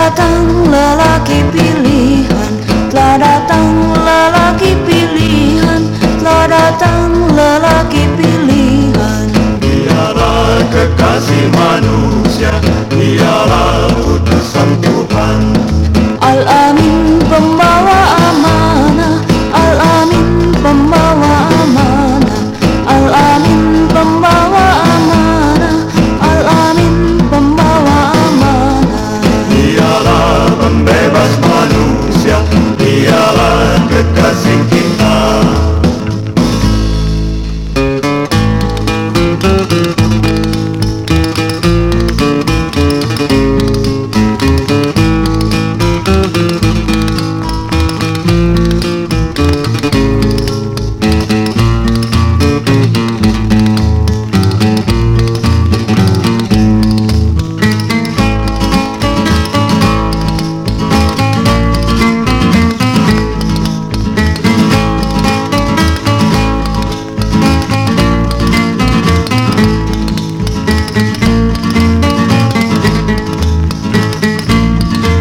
datang lelaki pilihan, telah datang lelaki pilihan, telah datang lelaki pilihan. Dialah kekasih manusia, dialah utusan Tuhan. Al-Amin pembawa amanah, Al-Amin pembawa amanah, Al-Amin pembawa amanah, Al-Amin pembawa amanah. Dialah pembebas manusia, dialah kekasih kita.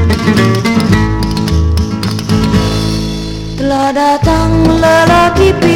Telah datang lelaki pilihan,